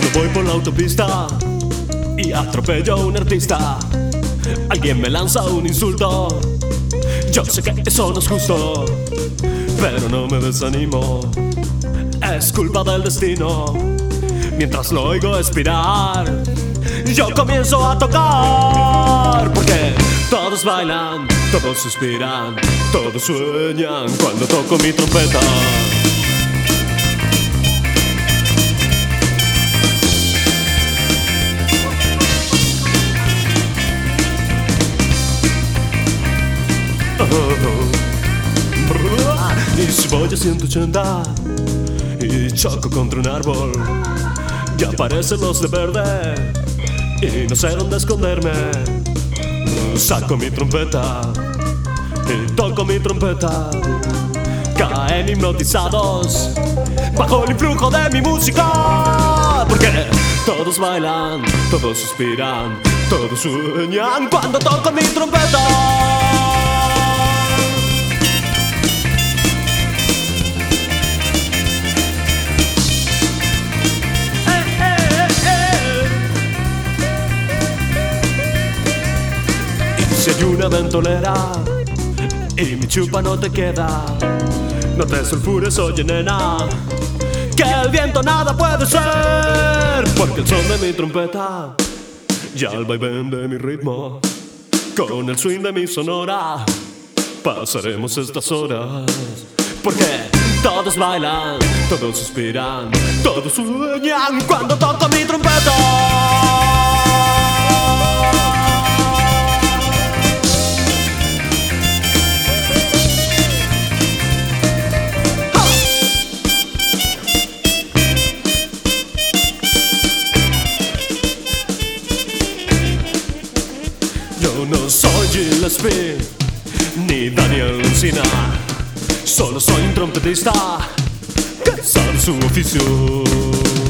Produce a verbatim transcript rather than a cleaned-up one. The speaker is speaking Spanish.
Cuando voy por la autopista y atropello a un artista, alguien me lanza un insulto. Yo sé que eso no es justo, pero no me desanimo. Es culpa del destino. Mientras lo oigo expirar, yo comienzo a tocar. Porque todos bailan, todos suspiran, todos sueñan cuando toco mi trompeta. Y si voy a ciento ochenta y choco contra un árbol, ya aparecen los de verde y no sé dónde esconderme. Saco mi trompeta y toco mi trompeta. Caen hipnotizados bajo el influjo de mi música. Porque todos bailan, todos suspiran, todos sueñan cuando toco mi trompeta. Si hay una ventolera y mi chupa no te queda, no te sulfures, oye nena, que el viento nada puede ser. Porque el son de mi trompeta y el vaivén de mi ritmo, con el swing de mi sonora, pasaremos estas horas. Porque todos bailan, todos suspiran, todos sueñan cuando toco mi trompeta. Yo no soy Gillespie ni Daniel Encina, solo soy un trompetista que sabe su oficio.